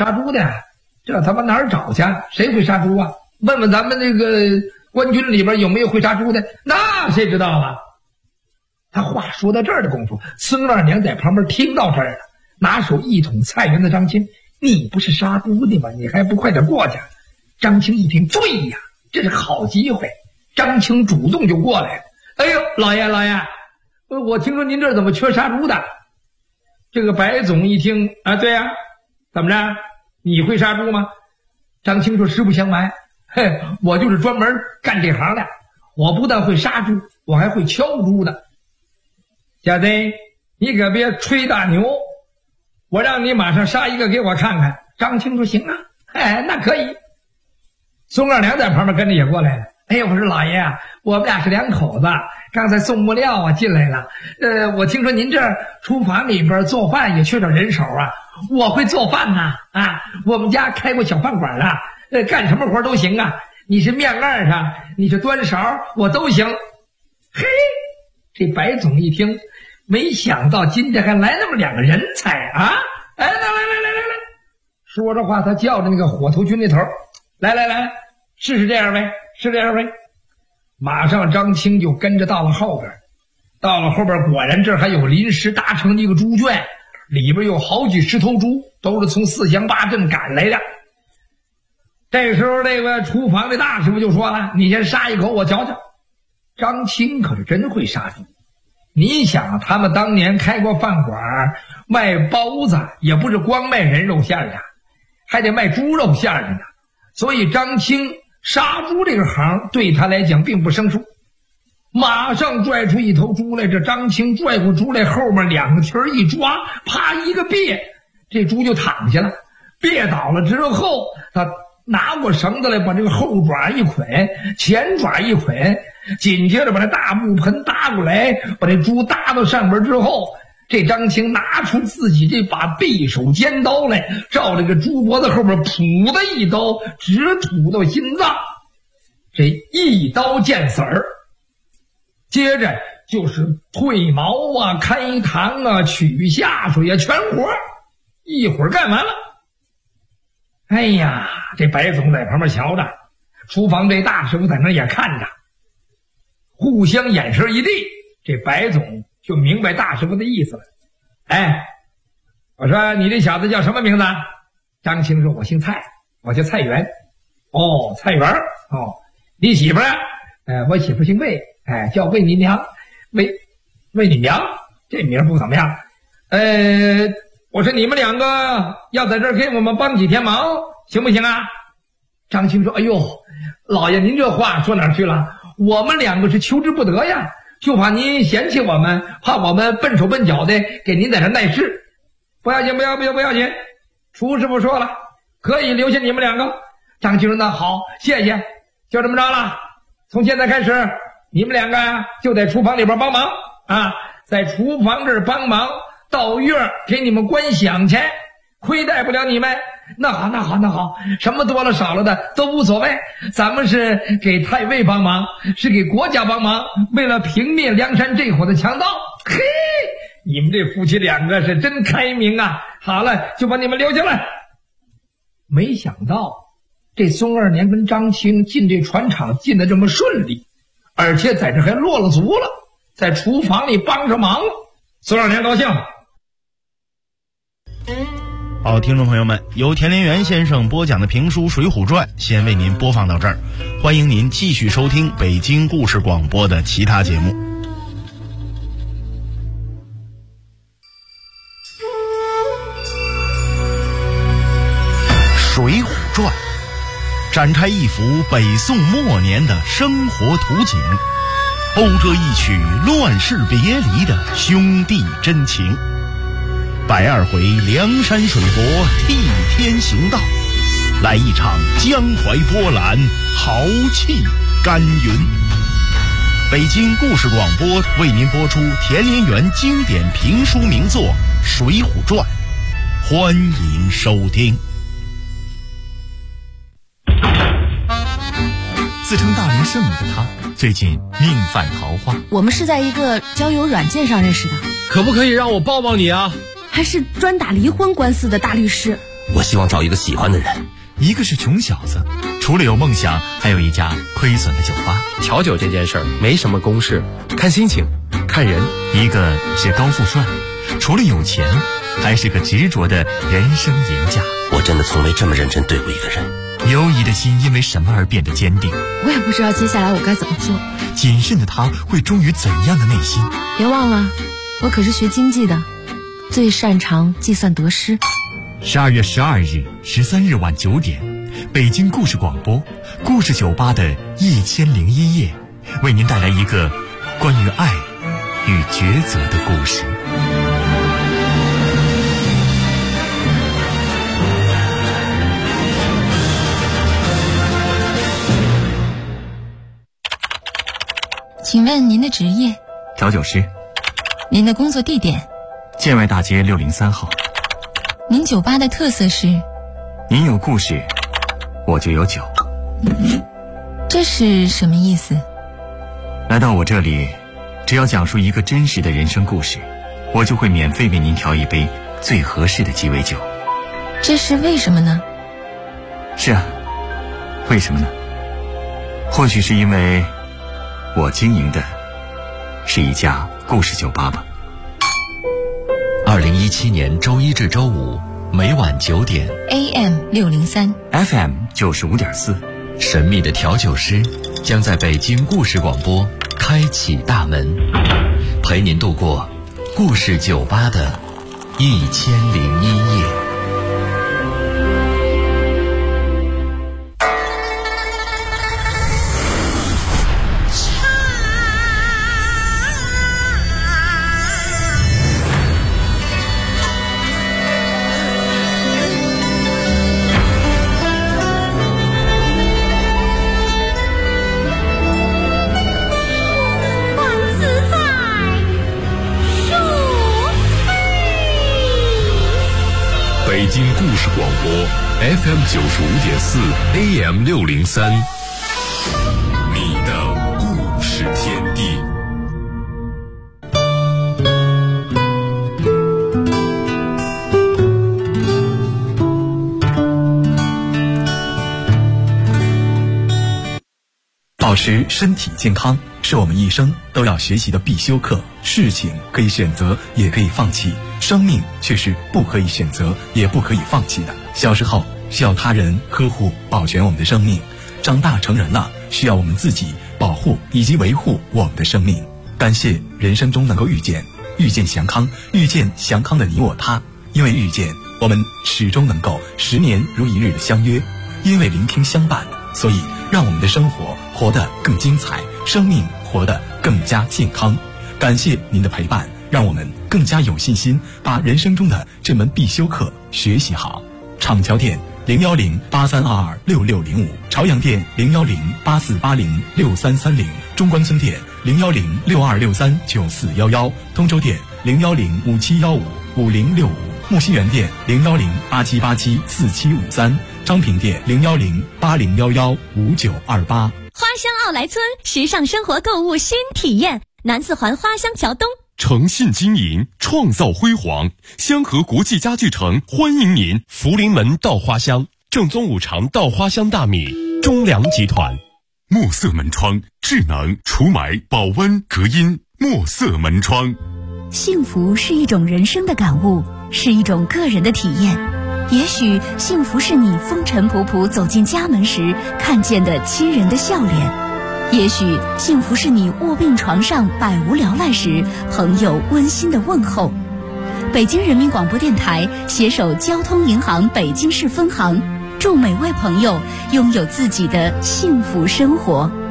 杀猪的，这他妈哪儿找去？谁会杀猪啊？问问咱们这个官军里边有没有会杀猪的？那谁知道啊？他话说到这儿的功夫，孙二娘在旁边听到这儿了，拿手一捅菜园的张青：“你不是杀猪的吗？你还不快点过去！”张青一听，对呀，这是好机会。张青主动就过来了：“哎呦，老爷，我听说您这儿怎么缺杀猪的？”这个白总一听啊，对呀，怎么着？你会杀猪吗？张青说：“实不相瞒，我就是专门干这行的。我不但会杀猪，我还会敲猪的。小子，你可别吹大牛，我让你马上杀一个给我看看。”张青说：“行啊，那可以。”孙二娘在旁边跟着也过来了。哎呀，我说老爷啊，我们俩是两口子，刚才送木料啊进来了。我听说您这厨房里边做饭也缺少人手啊。我会做饭呐，我们家开过小饭馆啊，干什么活都行啊。你是面案上，你是端勺，我都行。嘿，这白总一听，没想到今天还来那么两个人才啊！来，说着话，他叫着那个火头军那头，来，试这样呗。马上张青就跟着到了后边，果然这儿还有临时搭成的一个猪圈，里边有好几十头猪，都是从四乡八镇赶来的。这时候这个厨房的大师傅就说了：“你先杀一口我瞧瞧。”张青可是真会杀猪。你想，他们当年开过饭馆，卖包子也不是光卖人肉馅的，还得卖猪肉馅的呢。所以张青杀猪这个行对他来讲并不生疏，马上拽出一头猪来。这张青拽过猪来，后面两个蹄儿一抓，啪一个别，这猪就躺下了。别倒了之后，他拿过绳子来，把这个后爪一捆，前爪一捆，紧接着把这大木盆搭过来，把这猪搭到上边之后，这张青拿出自己这把匕首尖刀来，照这个猪脖子后边噗的一刀，直捅到心脏，这一刀见死儿。接着就是褪毛啊、开膛啊、取下水啊，全活一会儿干完了。哎呀，这白总在旁边瞧着，厨房这大师傅在那也看着，互相眼神一对，这白总就明白大师傅的意思了。我说你这小子叫什么名字？张青说：“我姓蔡，我叫蔡元。”哦，蔡元。哦，你媳妇儿？我媳妇姓魏，叫魏你娘，魏你娘，这名不怎么样。我说你们两个要在这儿给我们帮几天忙，行不行啊？张青说：“哎呦，老爷您这话说哪儿去了？我们两个是求之不得呀，就怕您嫌弃我们，怕我们笨手笨脚的给您在这耐事。不要紧，不要紧。厨师傅说了，可以留下你们两个。”张青说：“那好，谢谢，就这么着了。从现在开始，你们两个就在厨房里边帮忙啊，在厨房这儿帮忙，到月给你们关饷钱，亏待不了你们。那好，什么多了少了的都无所谓，咱们是给太尉帮忙，是给国家帮忙，为了平灭梁山这伙的强盗。嘿，你们这夫妻两个是真开明啊！好了，就把你们留下来。”没想到这孙二娘跟张青进这船厂进得这么顺利，而且在这还落了足了，在厨房里帮着忙了。孙二娘高兴。 好，听众朋友们，由田连元先生播讲的评书《水浒传》先为您播放到这儿，欢迎您继续收听北京故事广播的其他节目。《水浒传》展开一幅北宋末年的生活图景，讴歌一曲乱世别离的兄弟真情。120回梁山水泊替天行道，来一场江淮波澜，豪气干云。北京故事广播为您播出田连元经典评书名作《水浒传》，欢迎收听。 自称大龄剩女的她，最近命犯桃花。 我们是在一个交友软件上认识的。 可不可以让我抱抱你啊？ 还是专打离婚官司的大律师。 我希望找一个喜欢的人。 一个是穷小子，除了有梦想，还有一家亏损的酒吧。 调酒这件事儿没什么公式，看心情，看人。 一个是高富帅，除了有钱，还是个执着的人生赢家。 我真的从没这么认真对过一个人。 犹疑的心因为什么而变得坚定？ 我也不知道接下来我该怎么做。 谨慎的他会忠于怎样的内心？ 别忘了，我可是学经济的，最擅长计算得失。 12月12日、13日晚9点，北京故事广播故事酒吧的1001夜，为您带来一个关于爱与抉择的故事。 请问您的职业？ 调酒师。 您的工作地点？ 建外大街603号。 您酒吧的特色是？ 您有故事，我就有酒。 这是什么意思？ 来到我这里，只要讲述一个真实的人生故事，我就会免费为您调一杯最合适的鸡尾酒。 这是为什么呢？ 是啊，为什么呢？或许是因为我经营的是一家故事酒吧吧。 2017年周一至周五每晚9点 AM 603 FM 95.4， 神秘的调酒师将在北京故事广播开启大门，陪您度过故事酒吧的1001夜。 北京故事广播 FM 95.4 AM 603，你的故事天地。 保持身体健康是我们一生都要学习的必修课。事情可以选择，也可以放弃，生命却是不可以选择，也不可以放弃的。小时候需要他人呵护保全我们的生命，长大成人了需要我们自己保护以及维护我们的生命。感谢人生中能够遇见祥康，遇见祥康的你我他。因为遇见，我们始终能够10年如一日的相约；因为聆听相伴，所以让我们的生活活得更精彩，生命活得更加健康。感谢您的陪伴，让我们更加有信心把人生中的这门必修课学习好。厂桥店01083226605，朝阳店01084806330，中关村店01062639411，通州店01057155065，木樨园店01087874753，昌平店01080115928。 花乡奥莱村，时尚生活购物新体验，南四环花乡桥东。 诚信经营，创造辉煌。香河国际家具城欢迎您。福临门稻花香，正宗五常稻花香大米，中粮集团。墨色门窗，智能除霾、保温、隔音。墨色门窗。 幸福是一种人生的感悟，是一种个人的体验。也许幸福是你风尘仆仆走进家门时看见的亲人的笑脸，也许幸福是你卧病床上百无聊赖时朋友温馨的问候。北京人民广播电台携手交通银行北京市分行，祝每位朋友拥有自己的幸福生活。